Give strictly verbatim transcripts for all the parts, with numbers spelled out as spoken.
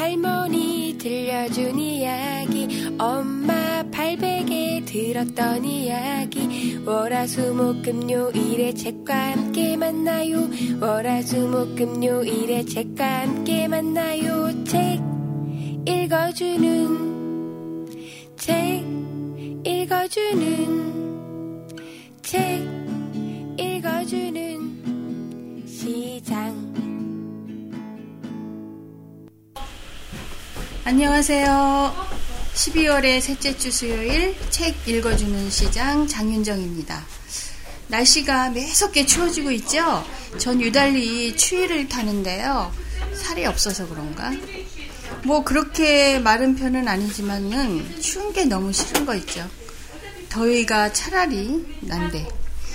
할머니 들려준 이야기, 엄마 발베개 들었던 이야기. 월화수목금요일에 책과 함께 만나요. 월화수목금요일에 책과 함께 만나요. 책 읽어주는, 책 읽어주는, 책 읽어주는 시장. 안녕하세요. 십이월의 셋째 주 수요일 책 읽어주는 시장 장윤정입니다. 날씨가 매섭게 추워지고 있죠? 전 유달리 추위를 타는데요. 살이 없어서 그런가? 뭐 그렇게 마른 편은 아니지만은 추운 게 너무 싫은 거 있죠. 더위가 차라리 난데.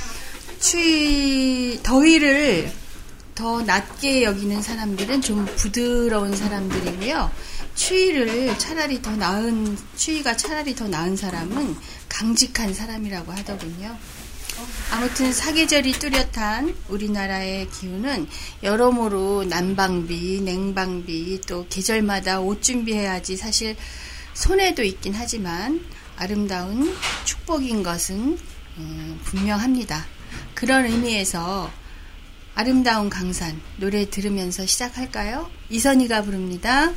추위, 더위를 더 낮게 여기는 사람들은 좀 부드러운 사람들이고요. 추위를 차라리 더 나은, 추위가 차라리 더 나은 사람은 강직한 사람이라고 하더군요. 아무튼 사계절이 뚜렷한 우리나라의 기후는 여러모로 난방비, 냉방비, 또 계절마다 옷 준비해야지 사실 손해도 있긴 하지만 아름다운 축복인 것은 음, 분명합니다. 그런 의미에서 아름다운 강산 노래 들으면서 시작할까요? 이선희가 부릅니다.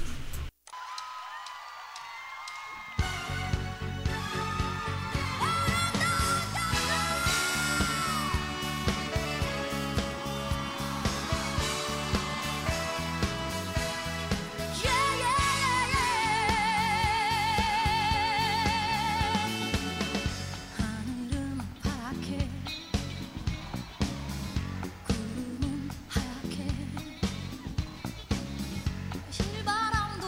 실바람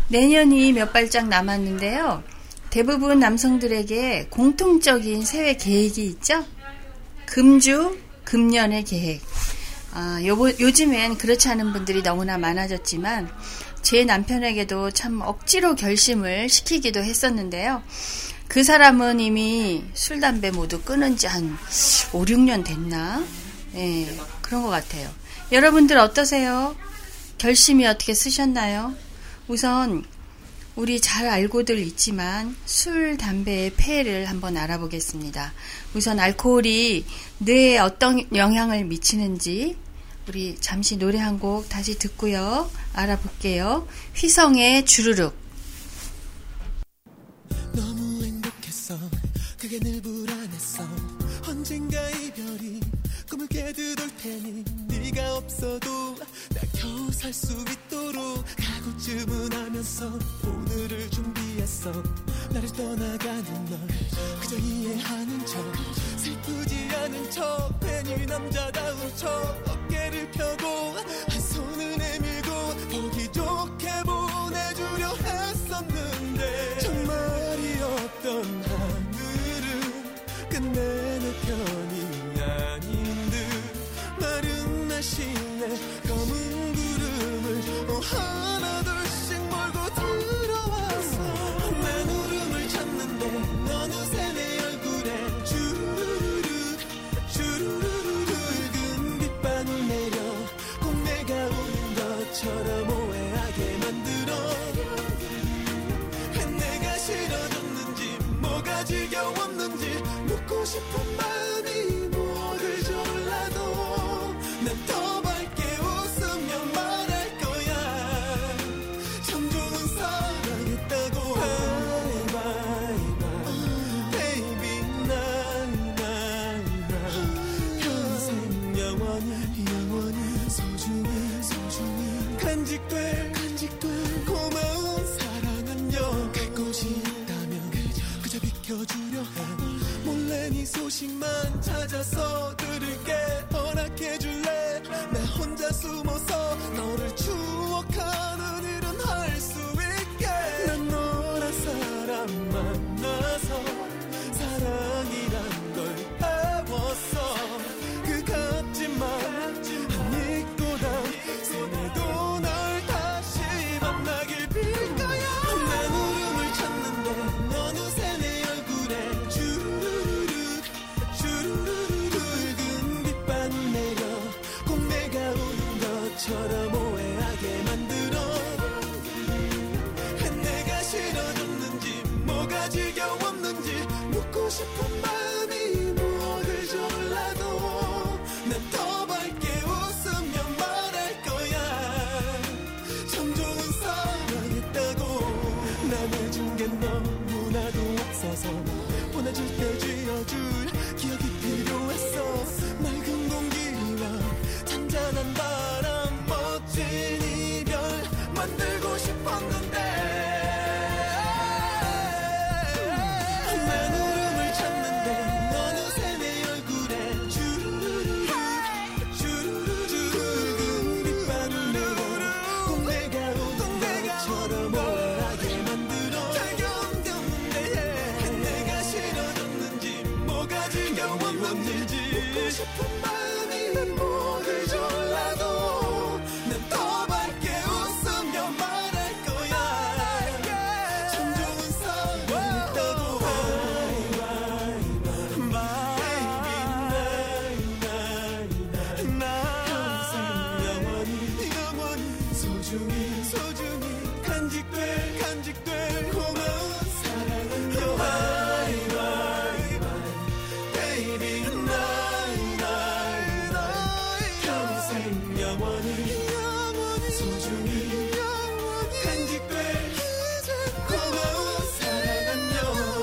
내년이 몇 발짝 남았는데요. 대부분 남성들에게 공통적인 새해 계획이 있죠. 금주, 금년의 계획. 아, 요, 요즘엔 그렇지 않은 분들이 너무나 많아졌지만 제 남편에게도 참 억지로 결심을 시키기도 했었는데요. 그 사람은 이미 술, 담배 모두 끊은 지 한 오, 육 년 됐나? 예, 그런 것 같아요. 여러분들 어떠세요? 결심이 어떻게 쓰셨나요? 우선 우리 잘 알고들 있지만 술, 담배의 폐해를 한번 알아보겠습니다. 우선 알코올이 뇌에 어떤 영향을 미치는지 우리 잠시 노래 한 곡 다시 듣고요. 알아볼게요. 휘성의 주르륵. 너무 행복했어. 그게 늘 불안했어. 언젠가 이별이 꿈을 깨뜨릴 테니 네가 없어도 나 겨우 살 수 있도록 가고쯤은 하면서 오늘을 준비했어. 나를 떠나가는 널 그저 이해하는 척 슬프지 않은 척 괜히 남자다운 척 어깨를 펴고 한 손을 내밀고 보기 좋게 보내주려 했었는데 정말이 없던 하늘은 끝내 내 편이 아닌 듯 마른 날씨에 검은 구름을 어, 하나 둘씩 몰고 들어왔어. 난 울음을 찾는데 어느새 내 얼굴에 주르륵 주르륵 붉은 빛바늘 내려 꼭 내가 우는 것처럼 오해하게 만들어. 내가 싫어졌는지 뭐가 지겨웠는지 묻고 싶은 마음이 뭐를 졸라도 난 더 밝게 웃으며 말할 거야. 참 좋은 사랑했다고. Bye bye bye baby 날 날 날 평생 영원히 영원히 소중히 소중히 간직될 간직될 고마운 사랑 안녕. 갈 곳이 있다면 그저 비켜주려 해. 몰래 네 소식만 찾아서 들을게. 허락해줄래. 나 혼자 숨어서 너를 추억하는 일은 할 수 있게. 난 너란 사람 만나서 사랑이란 걸 배웠어. 그 같지만 믿고 난 생에도 널 다시 만나길 빌 거야. 난 울음을 찾는데 어느새 내 얼굴에 주르륵 주르륵 붉은 빛바늘 내려 꼭 내가 우는 것처럼 오해하게 만들어. 내가 싫어졌는지 뭐가 지겨웠는지 묻고 싶은 마음이 뭐를 졸라도 난 더 밝게 웃으며 말할 거야. 참 좋은 사랑했다고. 남의 준 게 너무나도 없어서 보내줄 때 쥐어줄 기억이 필요했어. 맑은 공기와 잔잔한 바람 멋진 이별 만들고 싶었는데 난 울음을 찾는데 어느새 내 얼굴에 주르륵 주르륵 붉은 빛바늘 내려 꼭 내가 우는 것처럼 오해하게 만들어. 잘 견뎠는데 내가 싫어졌는지 뭐가 지겨웠는지 묻고 싶은 마음이 뭐를 졸라도 난 더 밝게 웃으며 말할 거야. 참 좋은 사랑했다고. Bye bye baby 날 평생 영원히 영원히 소중히 소중히 간직될 간직될 고마운 사랑은요. Bye bye baby 날 날 날 평생 영원히 영원히 소중히 간직될 고마운 사랑 안녕.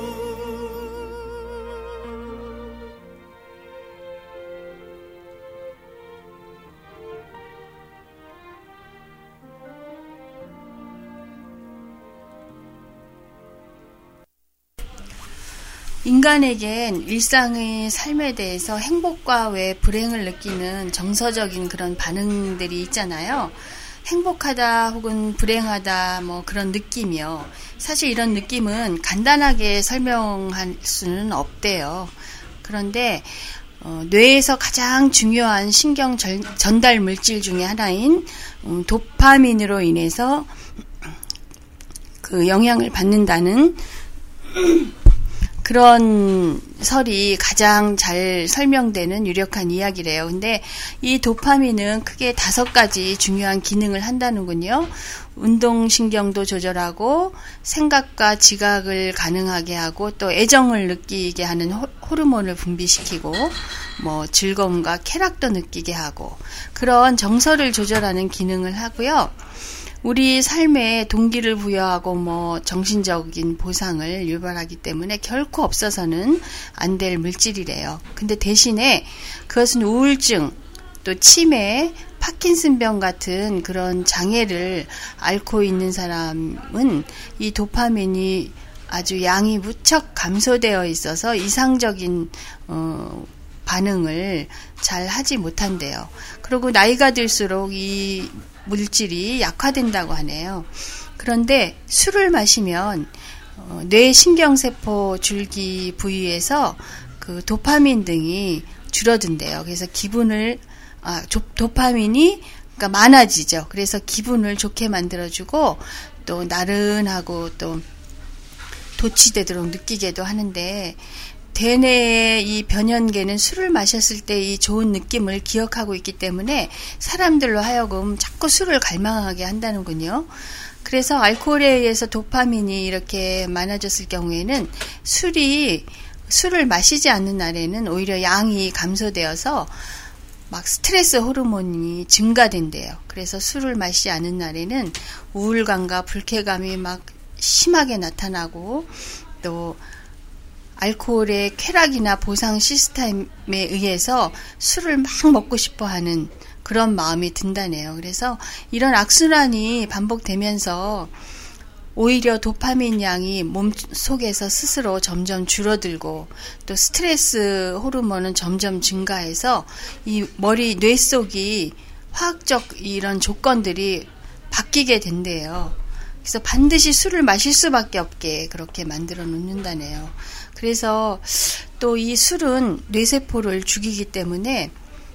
인간에겐 일상의 삶에 대해서 행복과 왜 불행을 느끼는 정서적인 그런 반응들이 있잖아요. 행복하다 혹은 불행하다 뭐 그런 느낌이요. 사실 이런 느낌은 간단하게 설명할 수는 없대요. 그런데 어, 뇌에서 가장 중요한 신경 전, 전달 물질 중에 하나인 음, 도파민으로 인해서 그 영향을 받는다는 그런 설이 가장 잘 설명되는 유력한 이야기래요. 근데 이 도파민은 크게 다섯 가지 중요한 기능을 한다는군요. 운동신경도 조절하고 생각과 지각을 가능하게 하고 또 애정을 느끼게 하는 호, 호르몬을 분비시키고 뭐 즐거움과 쾌락도 느끼게 하고 그런 정서를 조절하는 기능을 하고요. 우리 삶에 동기를 부여하고 뭐 정신적인 보상을 유발하기 때문에 결코 없어서는 안 될 물질이래요. 근데 대신에 그것은 우울증, 또 치매, 파킨슨병 같은 그런 장애를 앓고 있는 사람은 이 도파민이 아주 양이 무척 감소되어 있어서 이상적인 어, 반응을 잘 하지 못한대요. 그리고 나이가 들수록 이 물질이 약화된다고 하네요. 그런데 술을 마시면 어, 뇌 신경세포 줄기 부위에서 그 도파민 등이 줄어든대요. 그래서 기분을 아, 조, 도파민이 그러니까 많아지죠. 그래서 기분을 좋게 만들어주고 또 나른하고 또 도취되도록 느끼게도 하는데 대뇌의 이 변연계는 술을 마셨을 때 이 좋은 느낌을 기억하고 있기 때문에 사람들로 하여금 자꾸 술을 갈망하게 한다는군요. 그래서 알코올에 의해서 도파민이 이렇게 많아졌을 경우에는 술이 술을 마시지 않는 날에는 오히려 양이 감소되어서 막 스트레스 호르몬이 증가된대요. 그래서 술을 마시지 않는 날에는 우울감과 불쾌감이 막 심하게 나타나고 또 알코올의 쾌락이나 보상 시스템에 의해서 술을 막 먹고 싶어 하는 그런 마음이 든다네요. 그래서 이런 악순환이 반복되면서 오히려 도파민 양이 몸 속에서 스스로 점점 줄어들고 또 스트레스 호르몬은 점점 증가해서 이 머리 뇌 속이 화학적 이런 조건들이 바뀌게 된대요. 그래서 반드시 술을 마실 수밖에 없게 그렇게 만들어 놓는다네요. 그래서 또 이 술은 뇌세포를 죽이기 때문에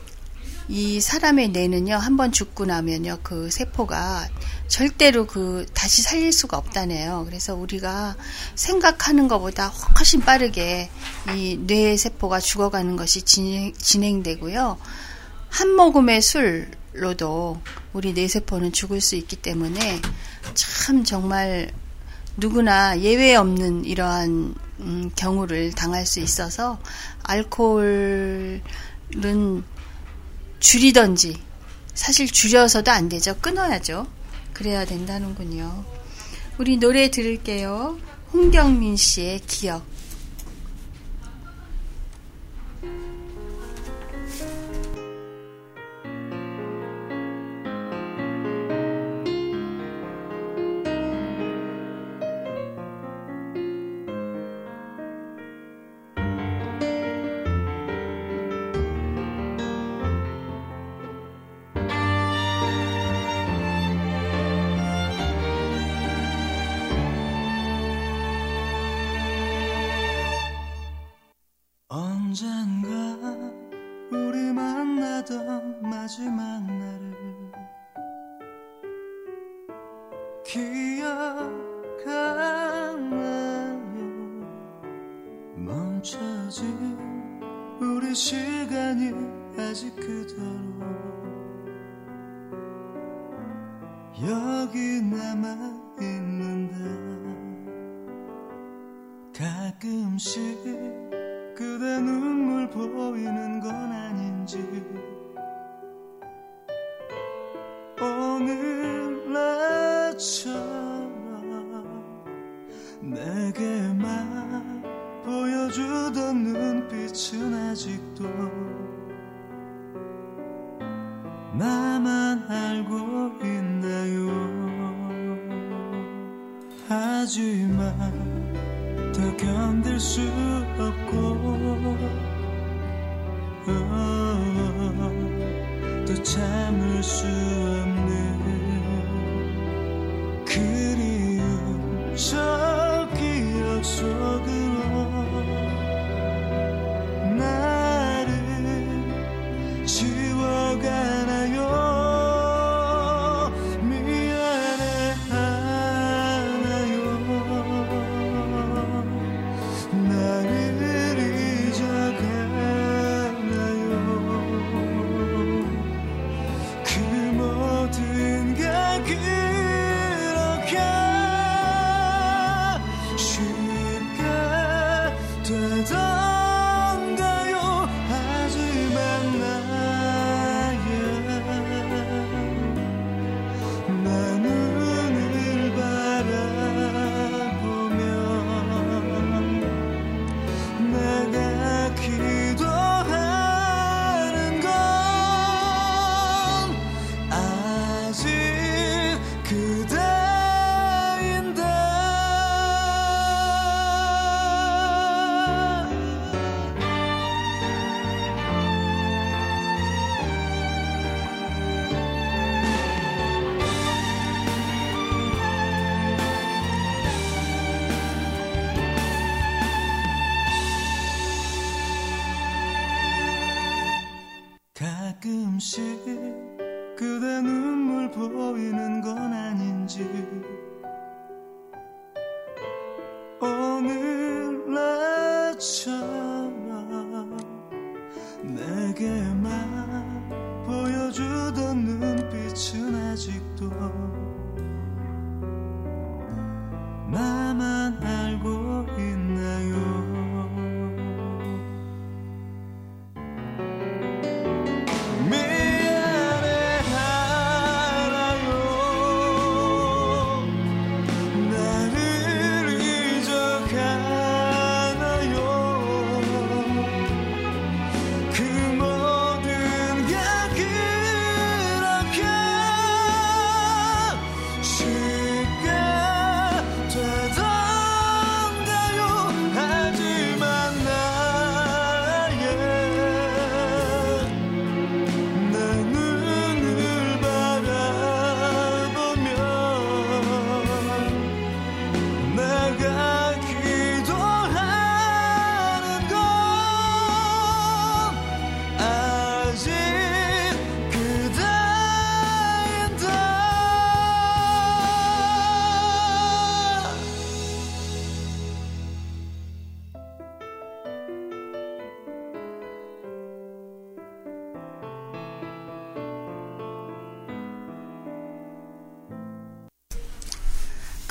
이 사람의 뇌는요, 한번 죽고 나면요, 그 세포가 절대로 그 다시 살릴 수가 없다네요. 그래서 우리가 생각하는 것보다 훨씬 빠르게 이 뇌세포가 죽어가는 것이 진행, 진행되고요. 한 모금의 술로도 우리 뇌세포는 죽을 수 있기 때문에 참 정말 누구나 예외 없는 이러한 음, 경우를 당할 수 있어서 알코올은 줄이던지 사실 줄여서도 안 되죠. 끊어야죠. 그래야 된다는군요. 우리 노래 들을게요. 홍경민 씨의 기억. 언젠가 우리 만나던 마지막 날을 기억하나요? 멈춰진 우리 시간이 아직 그대로 여기 남아있는데 가끔씩 그대 눈물 보이는 건 아닌지 오늘 나처럼 내게만 보여주던 눈빛은 아직도 나만 알고 있나요? 하지만 더 견딜 수 없고 어, 또 참을 수 없는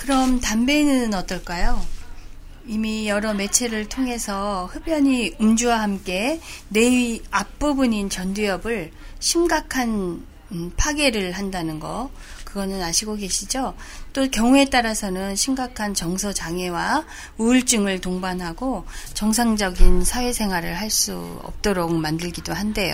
그럼 담배는 어떨까요? 이미 여러 매체를 통해서 흡연이 음주와 함께 뇌의 앞부분인 전두엽을 심각한 파괴를 한다는 거, 그거는 아시고 계시죠? 또 경우에 따라서는 심각한 정서 장애와 우울증을 동반하고 정상적인 사회생활을 할 수 없도록 만들기도 한데요.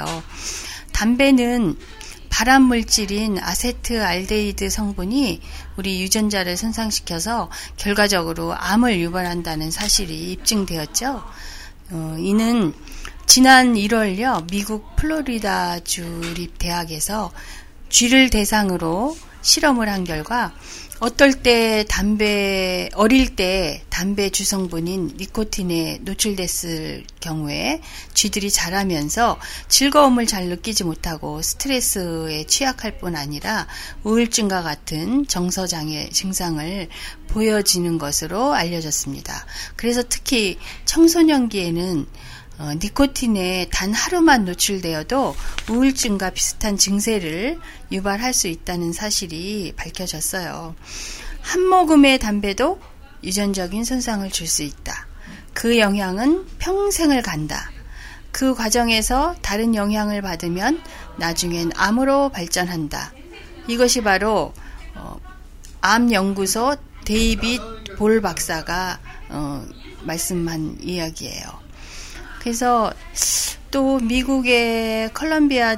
담배는 발암 물질인 아세트알데히드 성분이 우리 유전자를 손상시켜서 결과적으로 암을 유발한다는 사실이 입증되었죠. 어, 이는 지난 일월요, 미국 플로리다 주립 대학에서 쥐를 대상으로 실험을 한 결과 어떨 때 담배, 어릴 때 담배 주성분인 니코틴에 노출됐을 경우에 쥐들이 자라면서 즐거움을 잘 느끼지 못하고 스트레스에 취약할 뿐 아니라 우울증과 같은 정서장애 증상을 보여지는 것으로 알려졌습니다. 그래서 특히 청소년기에는 어, 니코틴에 단 하루만 노출되어도 우울증과 비슷한 증세를 유발할 수 있다는 사실이 밝혀졌어요. 한 모금의 담배도 유전적인 손상을 줄 수 있다. 그 영향은 평생을 간다. 그 과정에서 다른 영향을 받으면 나중엔 암으로 발전한다. 이것이 바로 어, 암연구소 데이빗 볼 박사가 어, 말씀한 이야기예요. 그래서 또 미국의 컬럼비아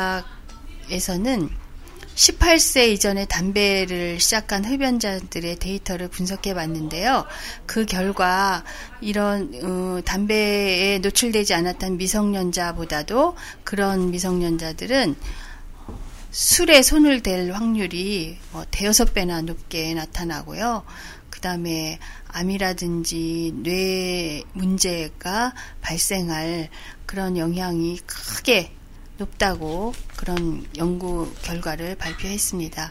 대학에서는 십팔 세 이전에 담배를 시작한 흡연자들의 데이터를 분석해 봤는데요. 그 결과 이런 어, 담배에 노출되지 않았던 미성년자보다도 그런 미성년자들은 술에 손을 댈 확률이 뭐 대여섯 배나 높게 나타나고요. 그 다음에 암이라든지 뇌 문제가 발생할 그런 영향이 크게 높다고 그런 연구 결과를 발표했습니다.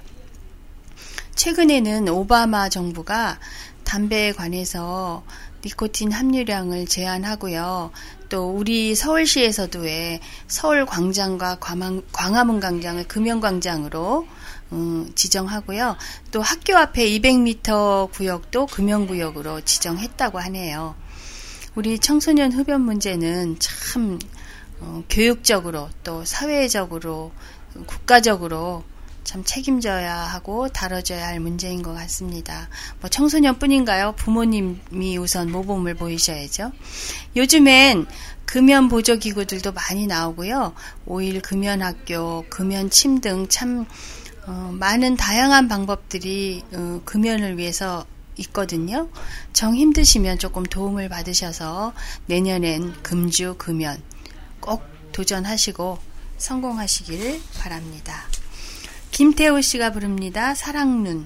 최근에는 오바마 정부가 담배에 관해서 니코틴 함유량을 제한하고요. 또 우리 서울시에서도 왜 서울 광장과 광화문 광장을 금연광장으로 음, 지정하고요. 또 학교 앞에 이백 미터 구역도 금연구역으로 지정했다고 하네요. 우리 청소년 흡연 문제는 참 어, 교육적으로 또 사회적으로 국가적으로 참 책임져야 하고 다뤄져야 할 문제인 것 같습니다. 뭐 청소년뿐인가요? 부모님이 우선 모범을 보이셔야죠. 요즘엔 금연 보조기구들도 많이 나오고요. 오일 금연학교, 금연침 등 참 어, 많은 다양한 방법들이 어, 금연을 위해서 있거든요. 정 힘드시면 조금 도움을 받으셔서 내년엔 금주 금연 꼭 도전하시고 성공하시길 바랍니다. 김태호 씨가 부릅니다. 사랑눈.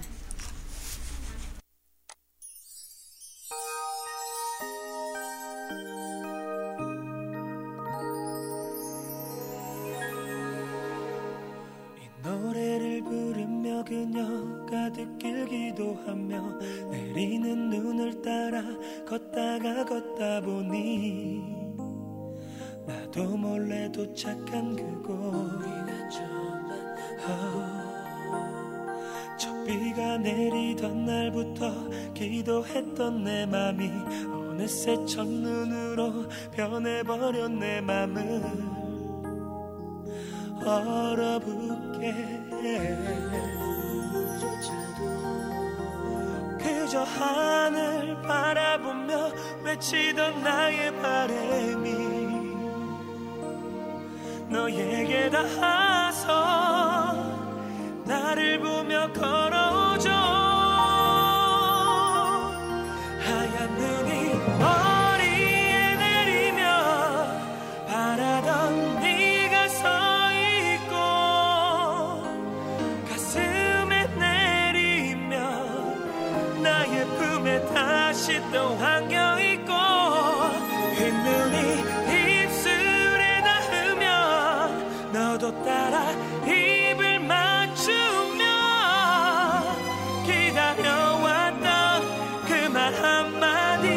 노래를 부르며 그녀가 듣길 기도하며 내리는 눈을 따라 걷다가 걷다 보니 나도 몰래 도착한 그곳 저 비가 내리던 날부터 기도했던 내 맘이 어느새 첫눈으로 변해버려 내 맘을 얼어붙게 그저 하늘 바라보며 외치던 나의 바람이 너에게 닿아서 나를 보며 걸어오죠. 하얀 눈이 머리에 내리며 바라던 네가 서 있고 가슴에 내리며 나의 품에 다시 또 안겨있고 흰눈이 입술에 닿으며 너도 따라 입을 맞추며 기다려왔던 그 말 한마디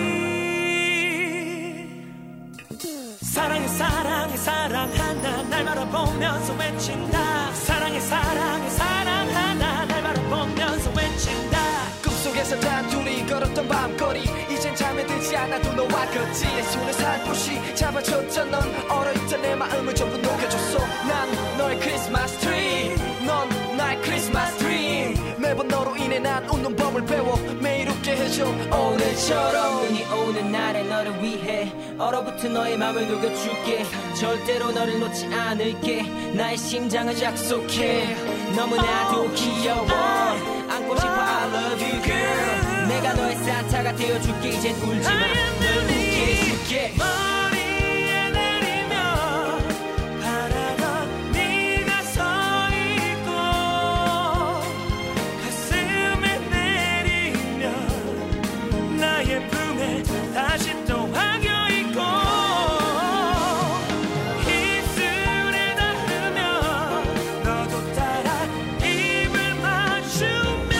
사랑해 사랑해 사랑한다 날 바라보면서 외친다 사랑해 사랑해 사랑한다 날 바라보면서 외친다 꿈속에서 다 언젠가 나도 너와 같이 내 손을 살포시 잡아줬죠. 넌 얼어있던 내 마음을 전부 녹여줬어. 난 너의 크리스마스 트리, 넌 나의 크리스마스 드림. 매번 너로 인해 난 웃는 법을 배워 매일 웃게 해줘. 오늘처럼 눈이 오는 날에 너를 위해 얼어붙은 너의 맘을 녹여줄게. 절대로 너를 놓지 않을게. 나의 심장을 약속해. 너무나도 귀여워. 안고 싶어 I love you girl. 내가 너의 산타가 되어줄게. 이젠 울지마 널 웃게 해줄게. 머리에 내리며 바라던 네가 서 있고 가슴에 내리면 나의 품에 다시 또 안겨 있고 입술에 닿으면 너도 따라 입을 맞추며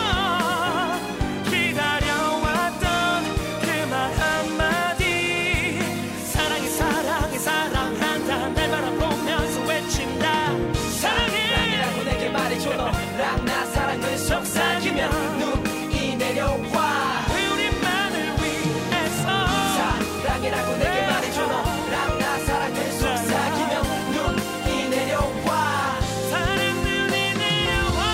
기다려왔던 그 말 한마디 사랑해 사랑해 사랑한다 날 바라보면서 외친다 사랑해 사랑이라고 내게 말해줘. 너랑 나 사랑을 속삭이면 눈이 내려와. 우리만을 위해서 사랑이라고 내게 말해줘. 너랑 나 사랑을 속삭이면 눈이 내려와. 사랑 눈이 내려와.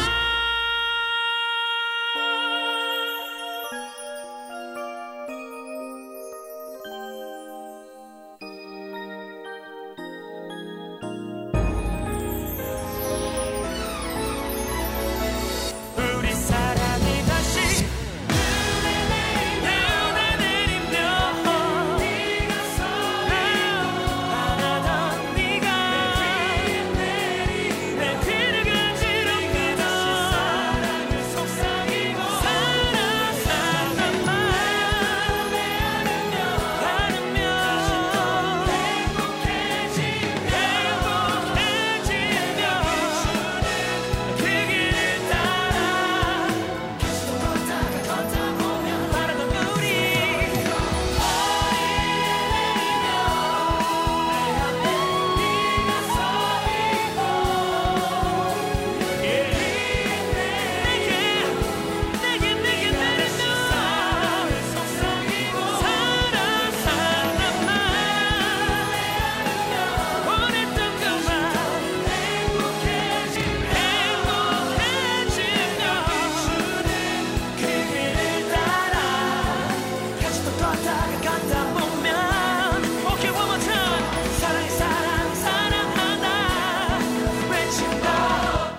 우리 사랑이 다시 눈에 내리며 네가 서 바라던 네가 내 귀를 간지럽히던 사랑을 속삭이고 사랑하는 마음에 안으며 행복해지며 행복해지며 그 길을 따라 계속 걷다가 걷다 보면 바라던 우리 네가 서 있고 내게 내게 내리며 사랑을 속삭이고 사랑하는 마음에 안으며 원했던 그만 행복해지며 행복해지며 그 길을 따라 같이 또 걷다가 갔다 보면 Okay one more time 사랑해 사랑 사랑하다 외친다.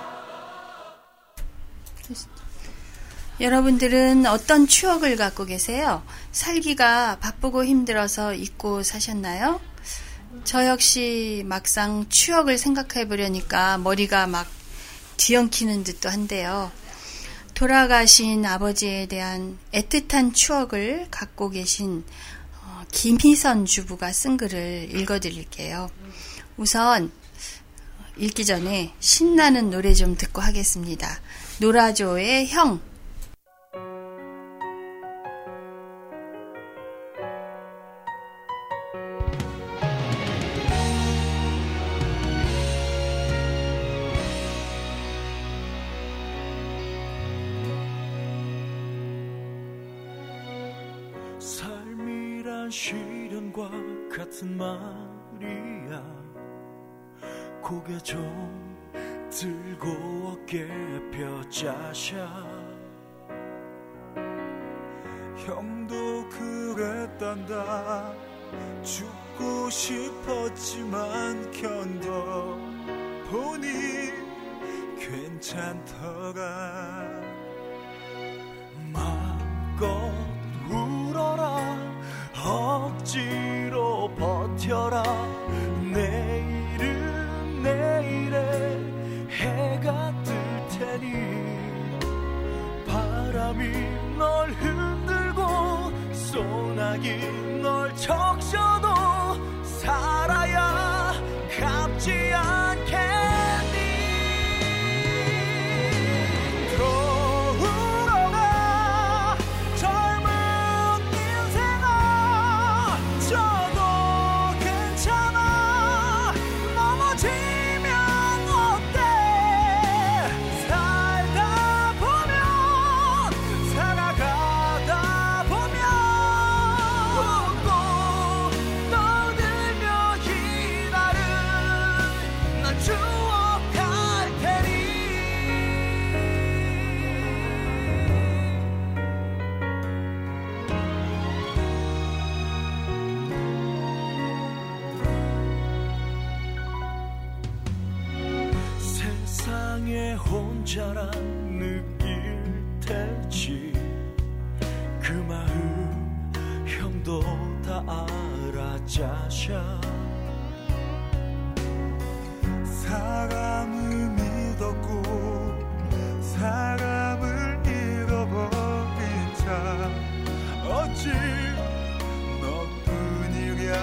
여러분들은 어떤 추억을 갖고 계세요? 살기가 바쁘고 힘들어서 잊고 사셨나요? 저 역시 막상 추억을 생각해 보려니까 머리가 막 뒤엉키는 듯도 한데요. 돌아가신 아버지에 대한 애틋한 추억을 갖고 계신 어, 김희선 주부가 쓴 글을 읽어드릴게요. 우선 읽기 전에 신나는 노래 좀 듣고 하겠습니다. 노라조의 형. 삶이란 시련과 같은 말이야. 고개 좀 들고 어깨 펴자샤. 형도 그랬단다. 죽고 싶었지만 견뎌보니 괜찮더라. 마음껏 울어라. 억지로 버텨라. 내일은 내일에 해가 뜰 테니 바람이 널 흔들고 소나기 널 적셔도 살아야 갚지 않겠니. 돌아가 젊은 인생아. 저도 괜찮아. 넘어지면 어때. 살다 보면 살아가다 보면 자샤 사람을 믿었고 사람을 잃어버린 자 어찌 너뿐이랴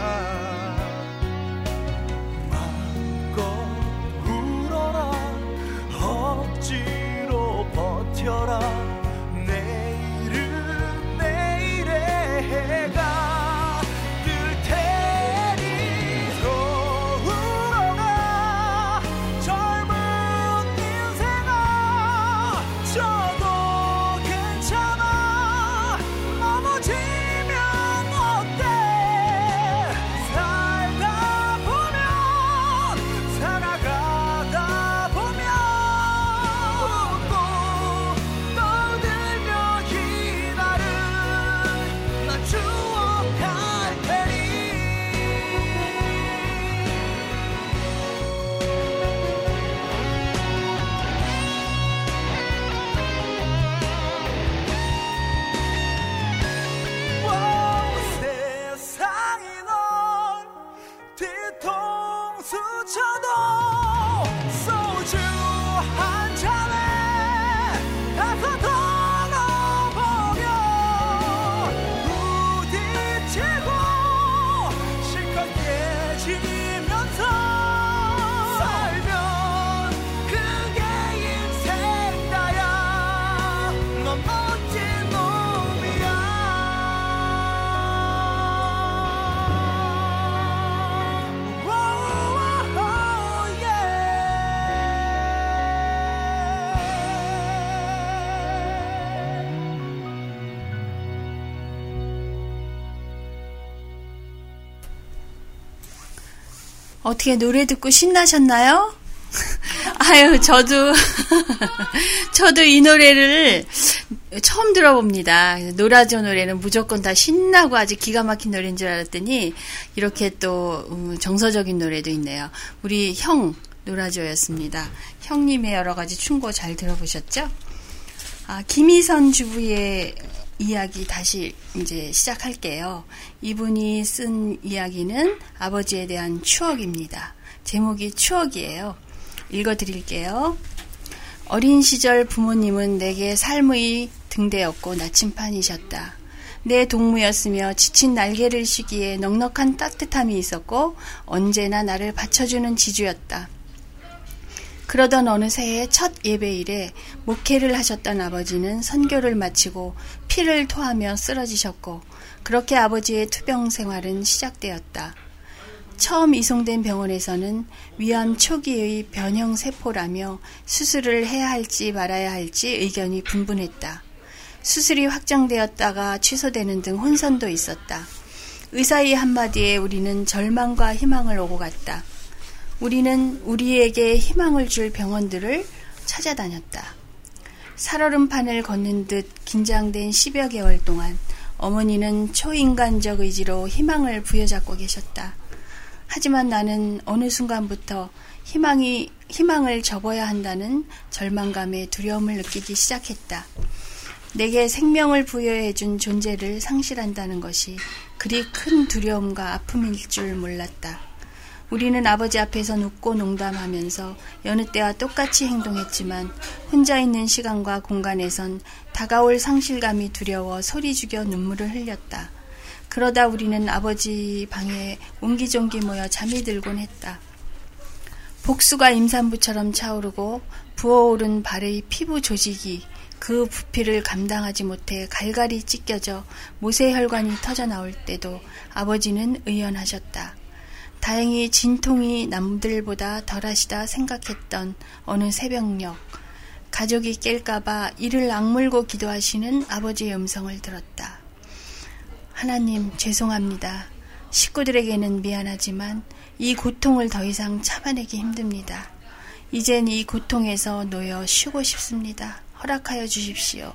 마음껏 울어라 억지로 버텨라 내일은 내일의 해가 뜰 테니 더 울어라 젊은 인생아 저도 괜찮아 넘어지면 어때 살다 보면 살아가다 보면 웃고 떠들며 기다릴 나 추억할 테니 와우, 세상이 널 뒤통수 쳐도 소주 한 잔에 가서 덜어보며 부딪히고 실컷 깨지면서 살면 그게 인생 나야 넌 멋진 놈이야 와우, 예. 어떻게 노래 듣고 신나셨나요? 아유, 저도, 저도 이 노래를 처음 들어봅니다. 노라조 노래는 무조건 다 신나고 아주 기가 막힌 노래인 줄 알았더니, 이렇게 또, 음, 정서적인 노래도 있네요. 우리 형, 노라조였습니다. 형님의 여러 가지 충고 잘 들어보셨죠? 아, 김희선 주부의 이야기 다시 이제 시작할게요. 이분이 쓴 이야기는 아버지에 대한 추억입니다. 제목이 추억이에요. 읽어드릴게요. 어린 시절 부모님은 내게 삶의 등대였고 나침판이셨다. 내 동무였으며 지친 날개를 쉬기에 넉넉한 따뜻함이 있었고 언제나 나를 받쳐주는 지주였다. 그러던 어느 새해 첫 예배일에 목회를 하셨던 아버지는 선교를 마치고 피를 토하며 쓰러지셨고 그렇게 아버지의 투병 생활은 시작되었다. 처음 이송된 병원에서는 위암 초기의 변형 세포라며 수술을 해야 할지 말아야 할지 의견이 분분했다. 수술이 확정되었다가 취소되는 등 혼선도 있었다. 의사의 한마디에 우리는 절망과 희망을 오고 갔다. 우리는 우리에게 희망을 줄 병원들을 찾아다녔다. 살얼음판을 걷는 듯 긴장된 십여 개월 동안 어머니는 초인간적 의지로 희망을 부여잡고 계셨다. 하지만 나는 어느 순간부터 희망이, 희망을 접어야 한다는 절망감에 두려움을 느끼기 시작했다. 내게 생명을 부여해준 존재를 상실한다는 것이 그리 큰 두려움과 아픔일 줄 몰랐다. 우리는 아버지 앞에서 웃고 농담하면서 여느 때와 똑같이 행동했지만 혼자 있는 시간과 공간에선 다가올 상실감이 두려워 소리 죽여 눈물을 흘렸다. 그러다 우리는 아버지 방에 옹기종기 모여 잠이 들곤 했다. 복수가 임산부처럼 차오르고 부어오른 발의 피부 조직이 그 부피를 감당하지 못해 갈갈이 찢겨져 모세혈관이 터져나올 때도 아버지는 의연하셨다. 다행히 진통이 남들보다 덜하시다 생각했던 어느 새벽녘 가족이 깰까봐 이를 악물고 기도하시는 아버지의 음성을 들었다. 하나님 죄송합니다. 식구들에게는 미안하지만 이 고통을 더 이상 참아내기 힘듭니다. 이젠 이 고통에서 놓여 쉬고 싶습니다. 허락하여 주십시오.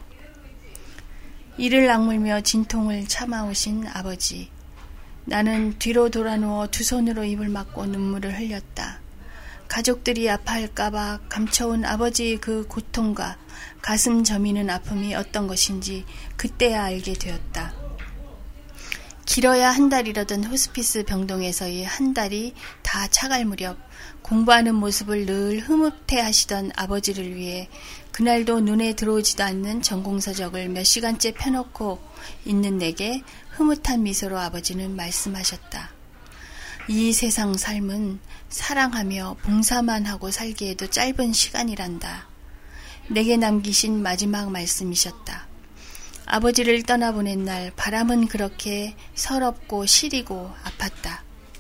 이를 악물며 진통을 참아오신 아버지. 나는 뒤로 돌아누워 두 손으로 입을 막고 눈물을 흘렸다. 가족들이 아파할까봐 감춰온 아버지의 그 고통과 가슴 저미는 아픔이 어떤 것인지 그때야 알게 되었다. 길어야 한 달이라던 호스피스 병동에서의 한 달이 다 차갈 무렵 공부하는 모습을 늘 흐뭇해 하시던 아버지를 위해 그날도 눈에 들어오지도 않는 전공서적을 몇 시간째 펴놓고 있는 내게 흐뭇한 미소로 아버지는 말씀하셨다. 이 세상 삶은 사랑하며 봉사만 하고 살기에도 짧은 시간이란다. 내게 남기신 마지막 말씀이셨다. 아버지를 떠나보낸 날 바람은 그렇게 서럽고 시리고 아팠다.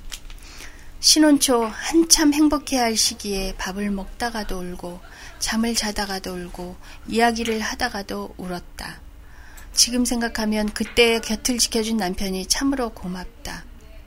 신혼 초 한참 행복해야 할 시기에 밥을 먹다가도 울고 잠을 자다가도 울고 이야기를 하다가도 울었다. 지금 생각하면 그때 곁을 지켜준 남편이 참으로 고맙다.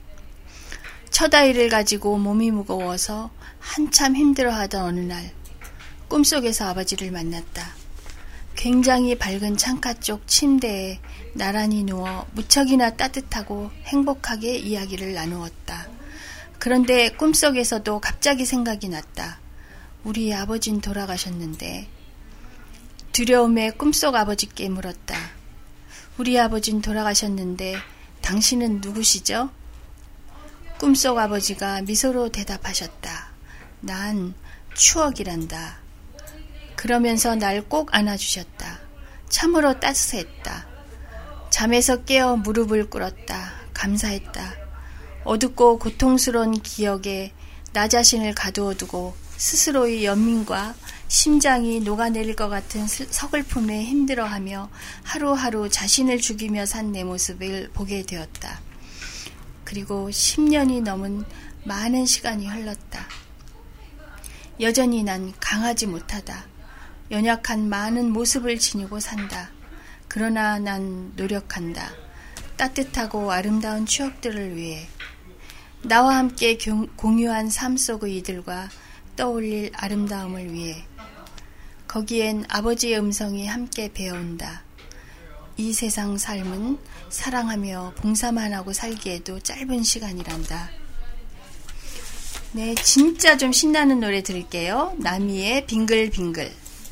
첫 아이를 가지고 몸이 무거워서 한참 힘들어하던 어느 날 꿈속에서 아버지를 만났다. 굉장히 밝은 창가 쪽 침대에 나란히 누워 무척이나 따뜻하고 행복하게 이야기를 나누었다. 그런데 꿈속에서도 갑자기 생각이 났다. 우리 아버진 돌아가셨는데. 두려움에 꿈속 아버지께 물었다. 우리 아버진 돌아가셨는데 당신은 누구시죠? 꿈속 아버지가 미소로 대답하셨다. 난 추억이란다. 그러면서 날 꼭 안아주셨다. 참으로 따스했다. 잠에서 깨어 무릎을 꿇었다. 감사했다. 어둡고 고통스러운 기억에 나 자신을 가두어두고 스스로의 연민과 심장이 녹아내릴 것 같은 서글픔에 힘들어하며 하루하루 자신을 죽이며 산 내 모습을 보게 되었다. 그리고 십 년이 넘은 많은 시간이 흘렀다. 여전히 난 강하지 못하다. 연약한 많은 모습을 지니고 산다. 그러나 난 노력한다. 따뜻하고 아름다운 추억들을 위해. 나와 함께 공유한 삶 속의 이들과 떠올릴 아름다움을 위해. 거기엔 아버지의 음성이 함께 배어온다. 이 세상 삶은 사랑하며 봉사만 하고 살기에도 짧은 시간이란다. 네, 진짜 좀 신나는 노래 들을게요. 나미의 빙글빙글.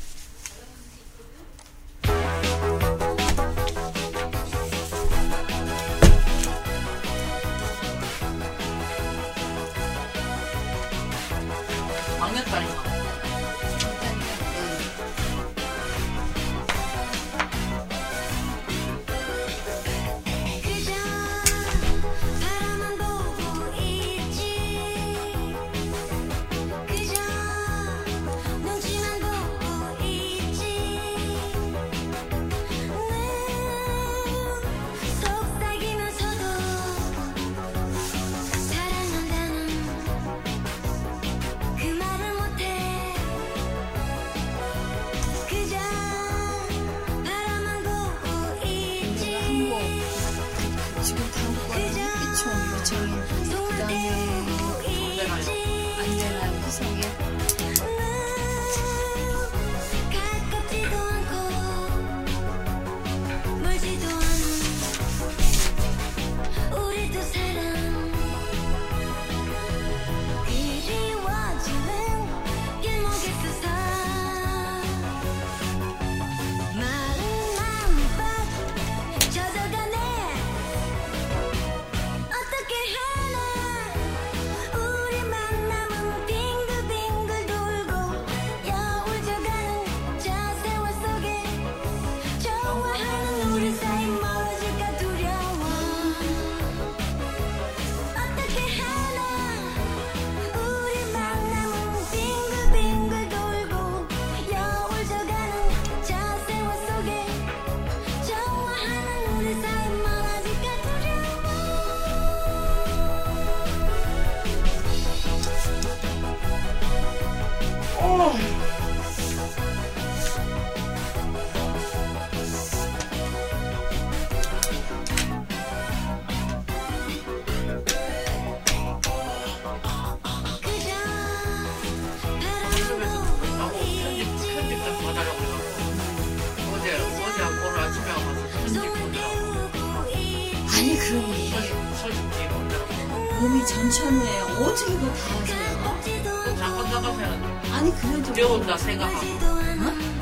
아니 그러니 몸이 전천후에 어떻게 그걸 다 하세요? 잠깐 나가면 아니 그래도 뛰어온다 생각하고 어?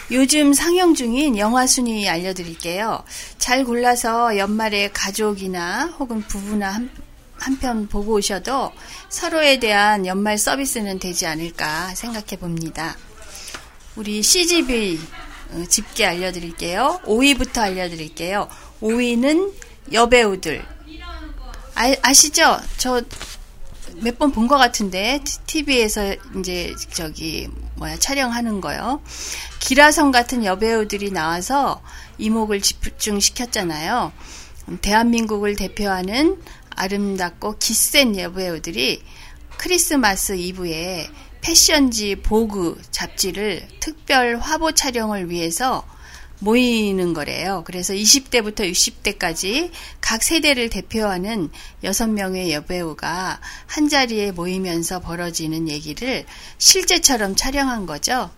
요즘 상영 중인 영화 순위 알려드릴게요. 잘 골라서 연말에 가족이나 혹은 부부나 한, 한편 보고 오셔도 서로에 대한 연말 서비스는 되지 않을까 생각해 봅니다. 우리 씨지비 집계 알려드릴게요. 오 위부터 알려드릴게요. 오 위는 여배우들. 아, 아시죠? 저 몇 번 본 것 같은데 티비에서 이제 저기 뭐야 촬영하는 거요. 기라성 같은 여배우들이 나와서 이목을 집중시켰잖아요. 대한민국을 대표하는 아름답고 기센 여배우들이 크리스마스 이브에 패션지 보그 잡지를 특별 화보 촬영을 위해서 모이는 거래요. 그래서 이십 대부터 육십 대까지 각 세대를 대표하는 여섯 명의 여배우가 한자리에 모이면서 벌어지는 얘기를 실제처럼 촬영한 거죠.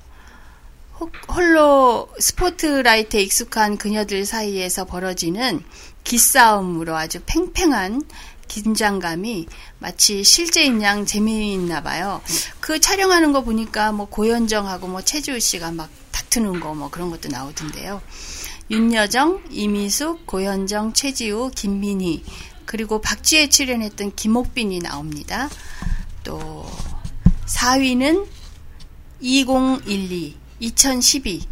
홀로 스포트라이트에 익숙한 그녀들 사이에서 벌어지는 기싸움으로 아주 팽팽한 긴장감이 마치 실제인 양 재미있나 봐요. 그 촬영하는 거 보니까 뭐 고현정하고 뭐 최지우 씨가 막 다투는 거 뭐 그런 것도 나오던데요. 윤여정, 이미숙, 고현정, 최지우, 김민희 그리고 박쥐에 출연했던 김옥빈이 나옵니다. 또 사 위는 이천십이, 이천십이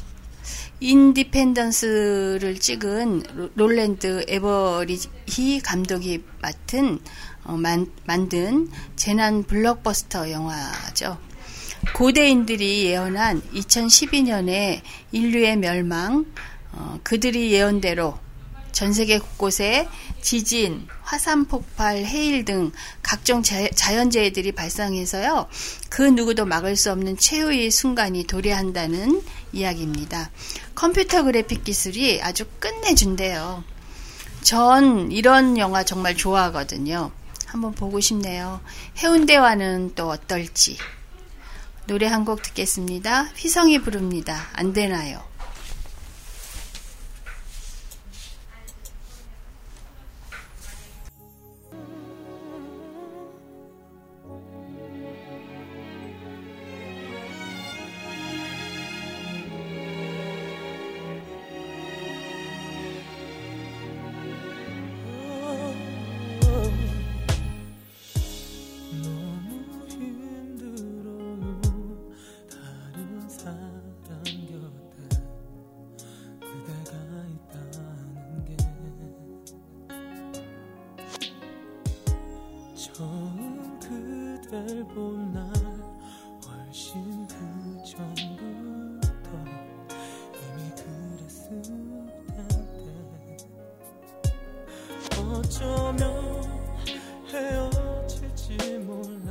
인디펜던스를 찍은 롤랜드 에버리히 감독이 맡은 어, 만, 만든 재난 블록버스터 영화죠. 고대인들이 예언한 이천십이 년에 인류의 멸망, 어, 그들이 예언대로 전 세계 곳곳에 지진, 화산 폭발, 해일 등 각종 자, 자연재해들이 발생해서요. 그 누구도 막을 수 없는 최후의 순간이 도래한다는 이야기입니다. 컴퓨터 그래픽 기술이 아주 끝내준대요. 전 이런 영화 정말 좋아하거든요. 한번 보고 싶네요. 해운대와는 또 어떨지. 노래 한 곡 듣겠습니다. 휘성이 부릅니다. 안 되나요? 처음 그댈 본 날 훨씬 그 전부터 이미 그랬을 텐데 어쩌면 헤어질지 몰라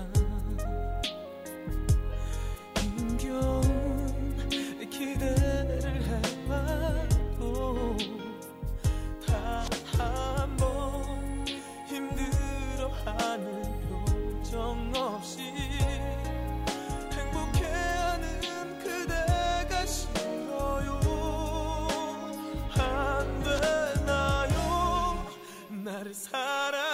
힘겨운 기대를 해봐도 단 한 번 힘들어하는 표정 없이 행복해하는 그대가 싫어요. 안 되나요? 나를 사랑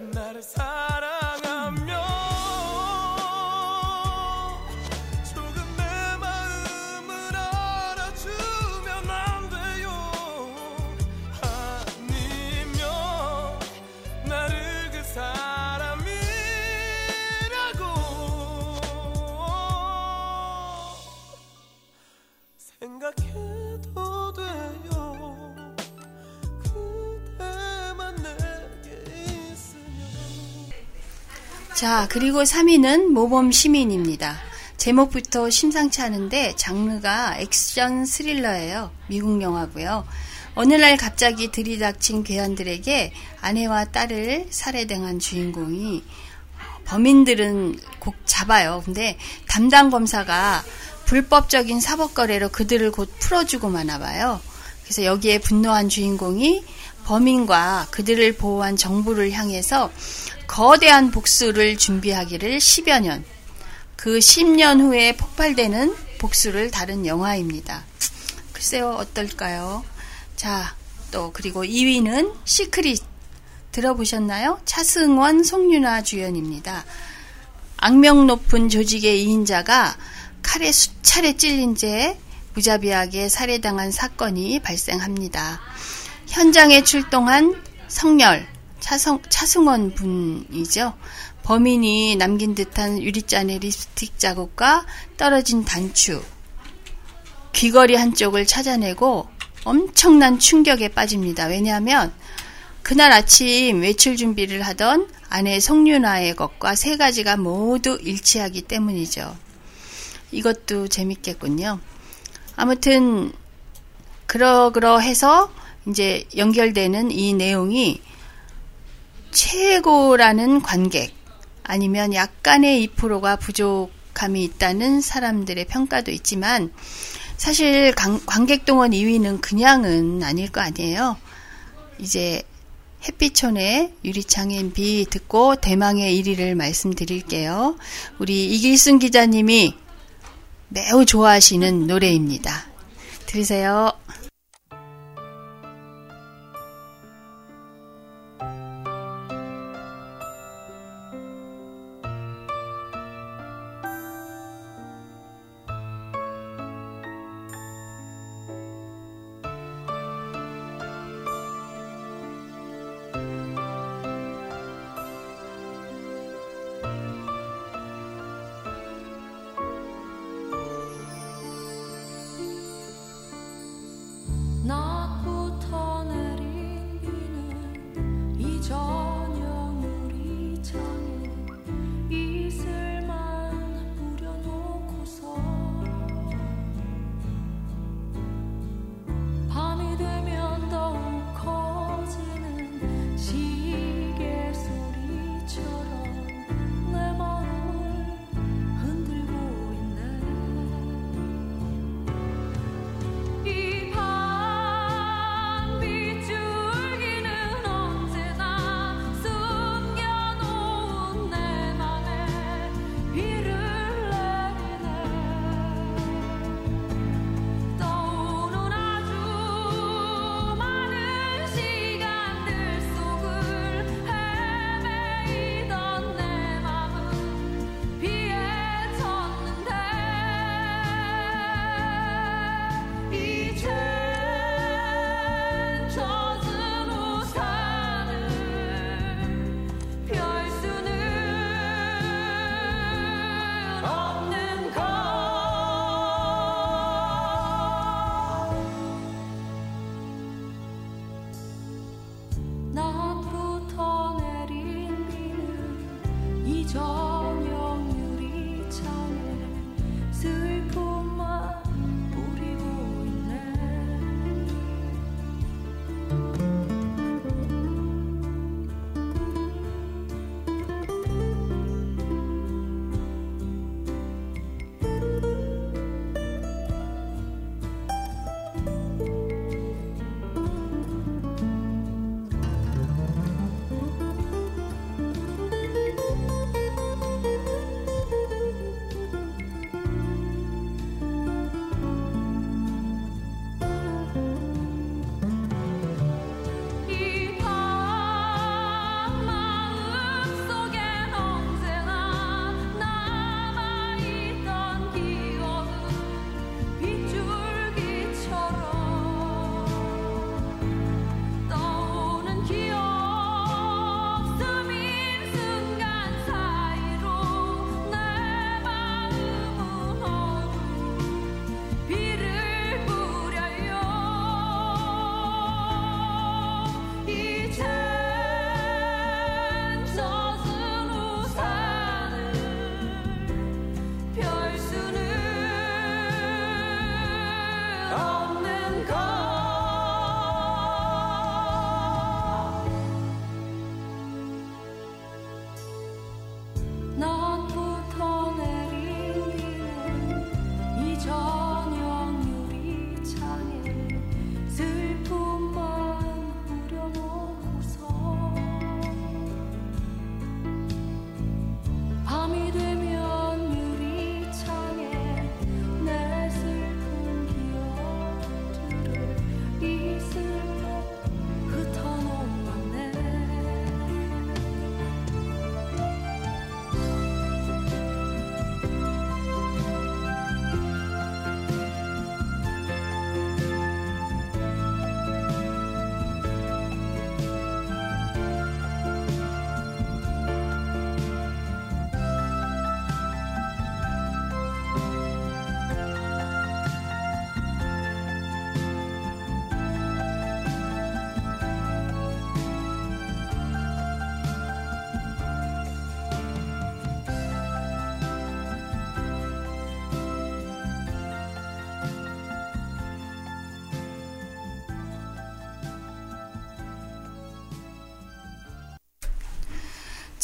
나를 사랑하며 조금 내 마음을 알아주면 안 돼요. 아니면 나를 그 사람이라고 생각해도 돼요. 그대만 내게 있으면. 자, 그리고 삼 위는 모범 시민입니다. 제목부터 심상치 않은데 장르가 액션 스릴러예요. 미국 영화고요. 어느 날 갑자기 들이닥친 괴한들에게 아내와 딸을 살해당한 주인공이 범인들은 곧 잡아요. 근데 담당 검사가 불법적인 사법거래로 그들을 곧 풀어주고 마나 봐요. 그래서 여기에 분노한 주인공이 범인과 그들을 보호한 정부를 향해서 거대한 복수를 준비하기를 십여 년, 그 십 년 후에 폭발되는 복수를 다룬 영화입니다. 글쎄요, 어떨까요? 자, 또 그리고 이 위는 시크릿 들어보셨나요? 차승원, 송윤아 주연입니다. 악명 높은 조직의 이 인자가 칼에 수차례 찔린 채 무자비하게 살해당한 사건이 발생합니다. 현장에 출동한 성렬, 차성, 차승원 분이죠. 범인이 남긴 듯한 유리잔의 립스틱 자국과 떨어진 단추, 귀걸이 한쪽을 찾아내고 엄청난 충격에 빠집니다. 왜냐하면 그날 아침 외출 준비를 하던 아내 송윤아의 것과 세 가지가 모두 일치하기 때문이죠. 이것도 재밌겠군요. 아무튼 그러그러해서 이제 연결되는 이 내용이 최고라는 관객 아니면 약간의 이 퍼센트가 부족함이 있다는 사람들의 평가도 있지만 사실 관객동원 이 위는 그냥은 아닐 거 아니에요. 이제 햇빛촌의 유리창엔 비 듣고 대망의 일 위를 말씀드릴게요. 우리 이길순 기자님이 매우 좋아하시는 노래입니다. 들으세요.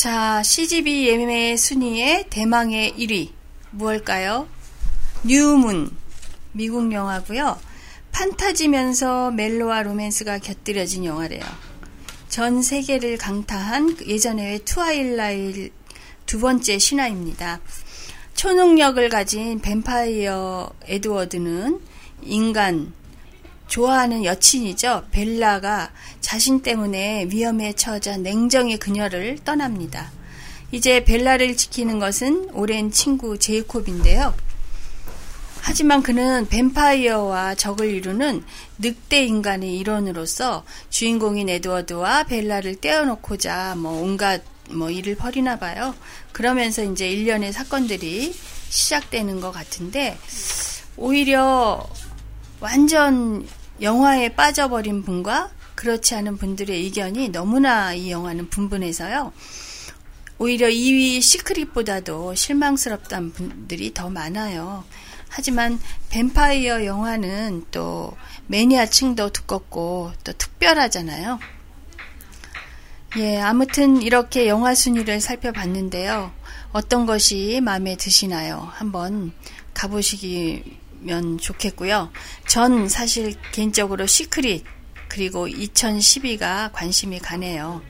자, 씨지비 예매 순위의 대망의 일 위 무엇일까요? 뉴문, 미국 영화고요. 판타지면서 멜로와 로맨스가 곁들여진 영화래요. 전 세계를 강타한 예전의 트와일라이트 두 번째 신화입니다. 초능력을 가진 뱀파이어 에드워드는 인간, 좋아하는 여친이죠. 벨라가 자신 때문에 위험에 처하자 냉정히 그녀를 떠납니다. 이제 벨라를 지키는 것은 오랜 친구 제이콥인데요. 하지만 그는 뱀파이어와 적을 이루는 늑대 인간의 일원으로서 주인공인 에드워드와 벨라를 떼어놓고자 뭐 온갖 뭐 일을 벌이나 봐요. 그러면서 이제 일련의 사건들이 시작되는 것 같은데, 오히려 완전 영화에 빠져버린 분과 그렇지 않은 분들의 의견이 너무나 이 영화는 분분해서요. 오히려 이 위 시크릿보다도 실망스럽다는 분들이 더 많아요. 하지만 뱀파이어 영화는 또 매니아층도 두껍고 또 특별하잖아요. 예, 아무튼 이렇게 영화 순위를 살펴봤는데요. 어떤 것이 마음에 드시나요? 한번 가보시면 좋겠고요. 전 사실 개인적으로 시크릿 그리고 이천십이가 관심이 가네요.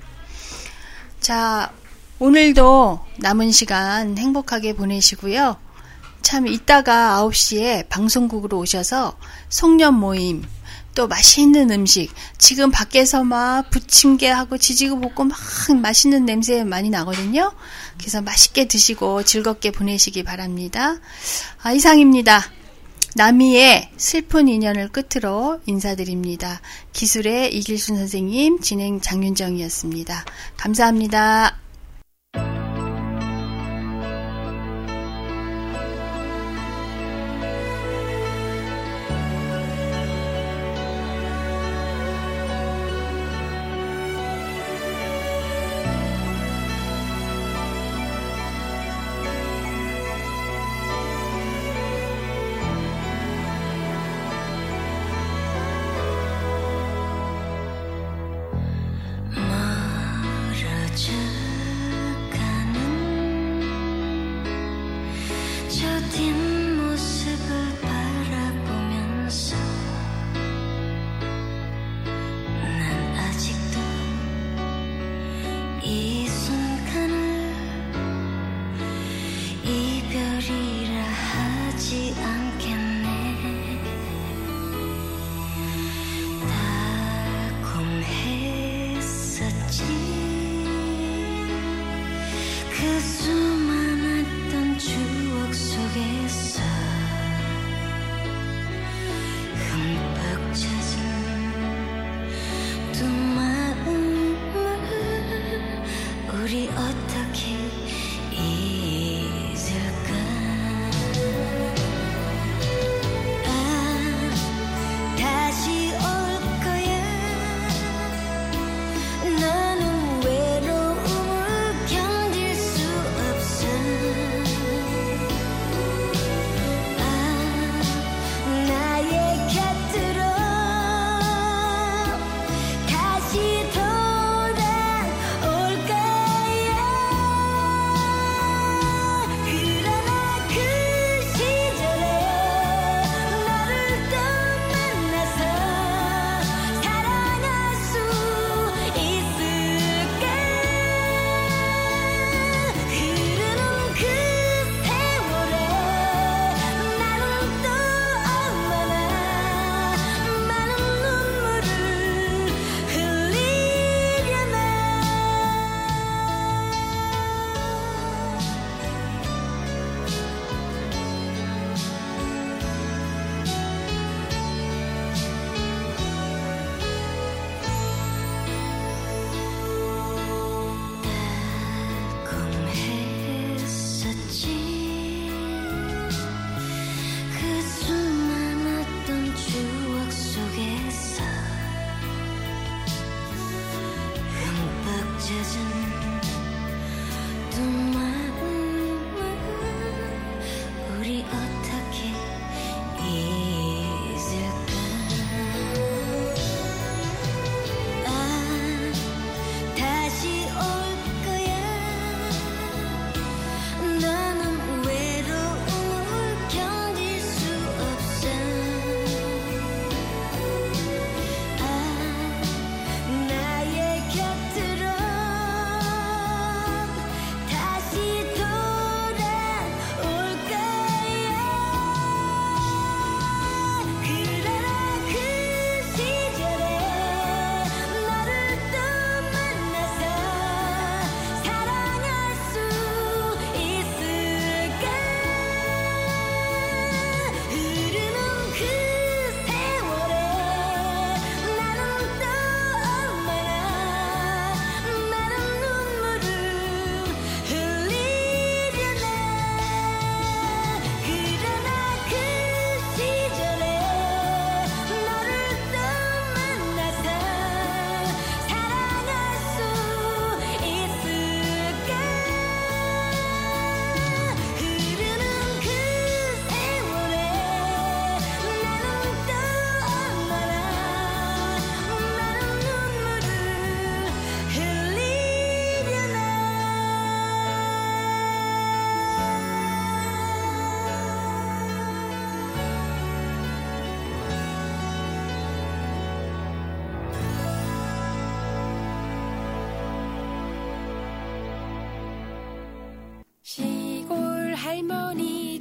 자, 오늘도 남은 시간 행복하게 보내시고요. 참 이따가 아홉 시에 방송국으로 오셔서 송년 모임, 또 맛있는 음식, 지금 밖에서 막 부침개하고 지지고 볶고 막 맛있는 냄새 많이 나거든요. 그래서 맛있게 드시고 즐겁게 보내시기 바랍니다. 아, 이상입니다. 남이의 슬픈 인연을 끝으로 인사드립니다. 기술의 이길순 선생님, 진행 장윤정이었습니다. 감사합니다. 나는 외로움을 견딜 수 없어.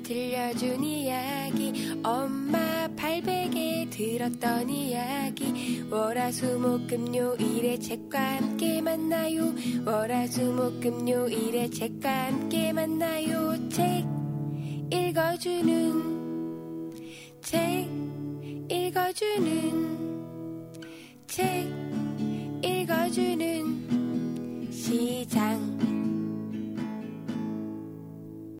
들려준 이야기 엄마 발베개 들었던 이야기 월화수목금요일에 책과 함께 만나요 월화수목금요일에 책과 함께 만나요 책 읽어주는 책 읽어주는 책 읽어주는 시장